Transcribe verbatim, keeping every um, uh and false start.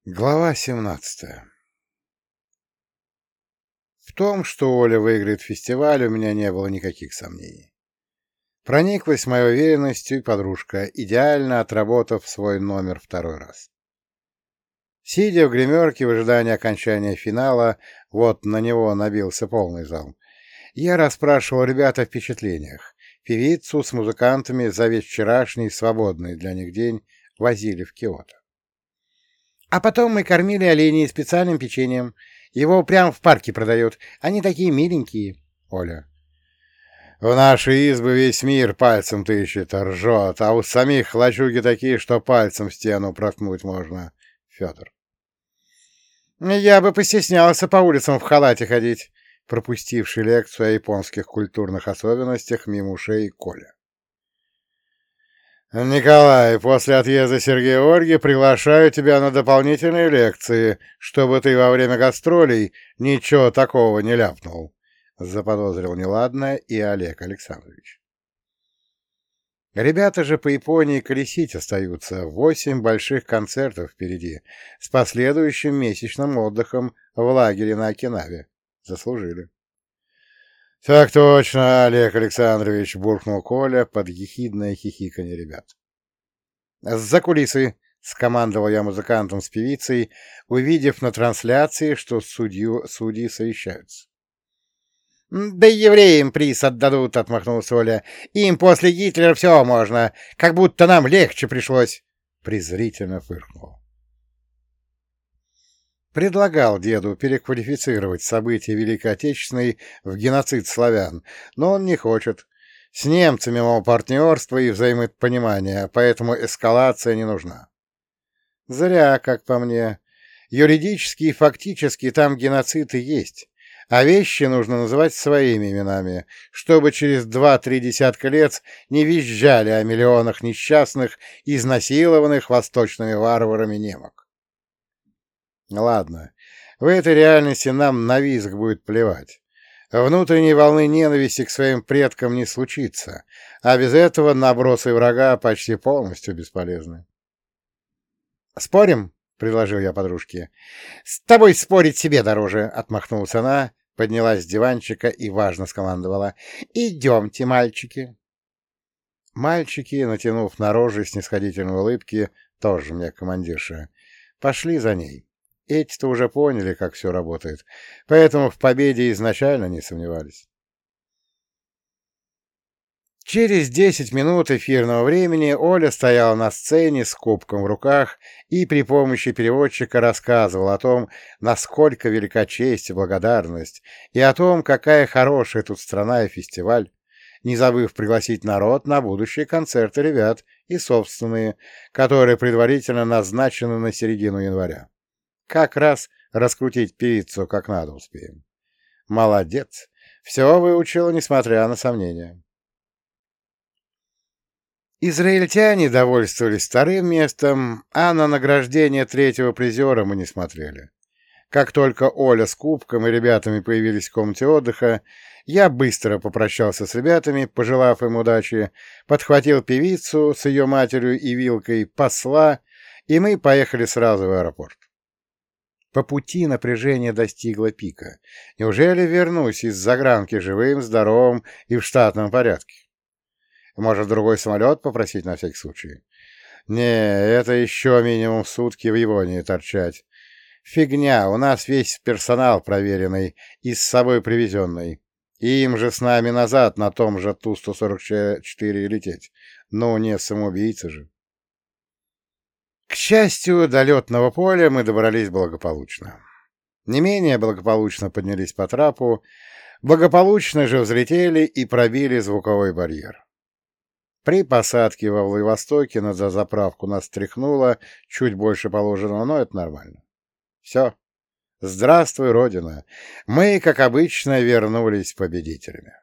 Глава семнадцатая. В том, что Оля выиграет фестиваль, у меня не было никаких сомнений. Прониклась моей уверенностью и подружка, идеально отработав свой номер второй раз. Сидя в гримерке в ожидании окончания финала, вот на него набился полный зал, я расспрашивал ребят о впечатлениях. Певицу с музыкантами за весь вчерашний, свободный для них день, возили в Киото. А потом мы кормили оленей специальным печеньем. Его прямо в парке продают. Они такие миленькие. Оля. В нашей избы весь мир пальцем тыщет, ржет, а у самих лачуги такие, что пальцем в стену проткнуть можно. Федор. Я бы постеснялся по улицам в халате ходить, пропустивший лекцию о японских культурных особенностях мимо ушей Коля. «Николай, после отъезда Сергея и Ольги приглашаю тебя на дополнительные лекции, чтобы ты во время гастролей ничего такого не ляпнул», — заподозрил неладное и Олег Александрович. Ребята же по Японии колесить остаются, восемь больших концертов впереди, с последующим месячным отдыхом в лагере на Окинаве. Заслужили. — Так точно, Олег Александрович, — буркнул Коля под ехидное хихиканье ребят. — За кулисы! — скомандовал я музыкантом с певицей, увидев на трансляции, что судью, судьи совещаются. — Да и евреям приз отдадут, — отмахнулся Оля. — Им после Гитлера все можно, как будто нам легче пришлось. Презрительно фыркнул. Предлагал деду переквалифицировать события Великой Отечественной в геноцид славян, но он не хочет. С немцами, мол, партнерство и взаимопонимание, поэтому эскалация не нужна. Зря, как по мне. Юридически и фактически там геноцид и есть, а вещи нужно называть своими именами, чтобы через два-три десятка лет не визжали о миллионах несчастных, изнасилованных восточными варварами немок. Ладно, в этой реальности нам на визг будет плевать. Внутренней волны ненависти к своим предкам не случится, а без этого набросы врага почти полностью бесполезны. «Спорим?» — предложил я подружке. «С тобой спорить себе дороже!» — отмахнулась она, поднялась с диванчика и важно скомандовала. «Идемте, мальчики!» Мальчики, натянув на рожи снисходительные улыбки, тоже мне командирша, пошли за ней. Эти-то уже поняли, как все работает, поэтому в победе изначально не сомневались. Через десять минут эфирного времени Оля стояла на сцене с кубком в руках и при помощи переводчика рассказывала о том, насколько велика честь и благодарность, и о том, какая хорошая тут страна и фестиваль, не забыв пригласить народ на будущие концерты ребят и собственные, которые предварительно назначены на середину января. Как раз раскрутить певицу как надо успеем. Молодец. Все выучила, несмотря на сомнения. Израильтяне довольствовались вторым местом, а на награждение третьего призера мы не смотрели. Как только Оля с кубком и ребятами появились в комнате отдыха, я быстро попрощался с ребятами, пожелав им удачи, подхватил певицу с ее матерью и вилкой, посла, и мы поехали сразу в аэропорт. По пути напряжение достигло пика. Неужели вернусь из загранки живым, здоровым и в штатном порядке? Может, другой самолет попросить на всякий случай? Не, это еще минимум сутки в Японии торчать. Фигня, у нас весь персонал проверенный и с собой привезенный. И им же с нами назад на том же Ту сто сорок четыре лететь. Ну, не самоубийцы же. К счастью, до летного поля мы добрались благополучно. Не менее благополучно поднялись по трапу, благополучно же взлетели и пробили звуковой барьер. При посадке во Владивостоке на заправку нас тряхнуло чуть больше положенного, но это нормально. Все. Здравствуй, Родина. Мы, как обычно, вернулись победителями.